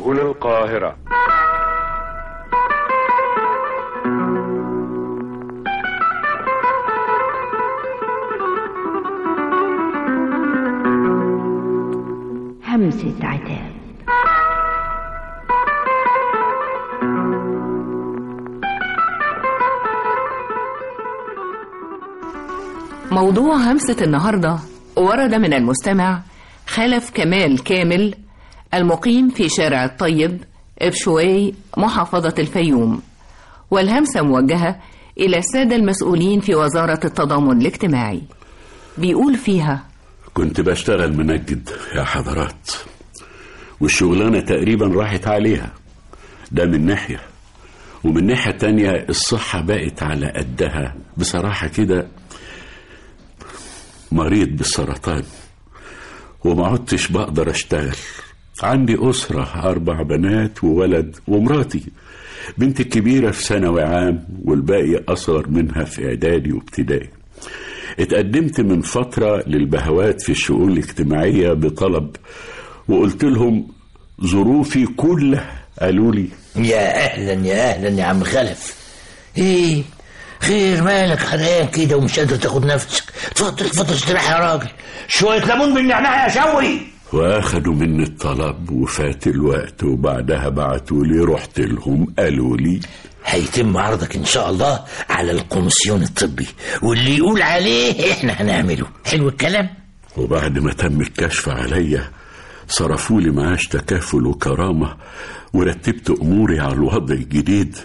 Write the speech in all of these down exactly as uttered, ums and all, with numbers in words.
سبل القاهرة. همسة عتاب. موضوع همسة النهاردة ورد من المستمع خلف كمال كامل المقيم في شارع الطيب إبشوي محافظة الفيوم، والهمسة موجهة إلى السادة المسؤولين في وزارة التضامن الاجتماعي. بيقول فيها: كنت بشتغل منجد يا حضرات، والشغلانة تقريبا راحت عليها، ده من ناحية، ومن ناحية تانية الصحة بقت على قدها بصراحة كده. مريض بالسرطان وما عدتش بقدر اشتغل. عندي أسرة، أربع بنات وولد ومراتي. بنت الكبيرة في ثانوي عام والباقي أصغر منها في إعدادي وابتدائي. اتقدمت من فترة للبهوات في الشؤون الاجتماعية بطلب، وقلت لهم ظروفي كلها. قالوا لي: يا أهلا يا أهلا يا عم خلف. إيه خير مالك حرقان كده ومش قادر تاخد نفسك؟ اتفضل اتفضل استريح يا راجل، شوية ليمون بالنعناع يا شوي. واخدوا مني الطلب وفات الوقت، وبعدها بعتوا لي، رحت لهم قالوا لي: هيتم عرضك ان شاء الله على الكوميسيون الطبي، واللي يقول عليه احنا هنعمله. حلو الكلام. وبعد ما تم الكشف عليا صرفوا لي معاش تكافل وكرامة، ورتبت اموري على الوضع الجديد.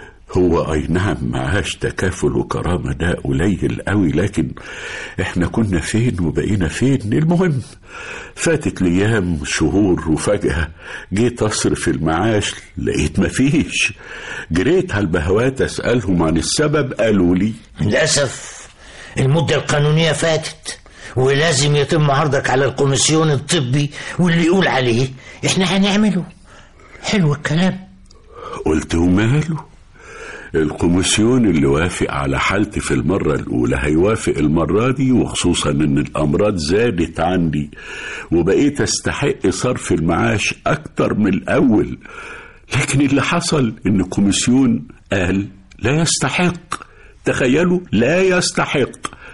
هو اي نعم معاش تكافل وكرامة ده قليل قوي، لكن احنا كنا فين وبقينا فين. المهم فاتت ليام شهور، وفجأة جيت اصرف المعاش لقيت مفيش. جريت على البهوات اسألهم عن السبب، قالوا لي: للأسف المدة القانونية فاتت، ولازم يتم عرضك على الكوميسيون الطبي، واللي يقول عليه احنا هنعمله. حلو الكلام. قلت: وماله؟ الكوميسيون اللي وافق على حالتي في المرة الأولى هيوافق المرة دي، وخصوصا ان الأمراض زادت عندي وبقيت استحق صرف المعاش أكتر من الأول. لكن اللي حصل ان الكوميسيون قال لا يستحق. تخيلوا، لا يستحق.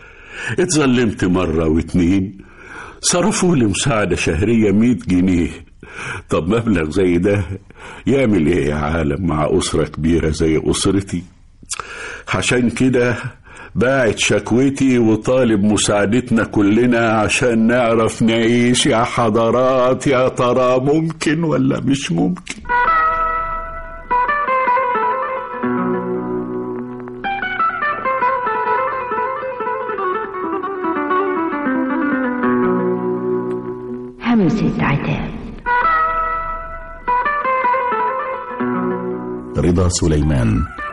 اتظلمت مرة واتنين، صرفوا لي مساعدة شهرية مية جنيه. طب مبلغ زي ده يعمل ايه يا عالم مع أسرة كبيرة زي أسرتي؟ عشان كده باعت شكوتي وطالب مساعدتنا كلنا عشان نعرف نعيش يا حضرات. يا ترى ممكن ولا مش ممكن؟ همسة عتاب. رضا سليمان.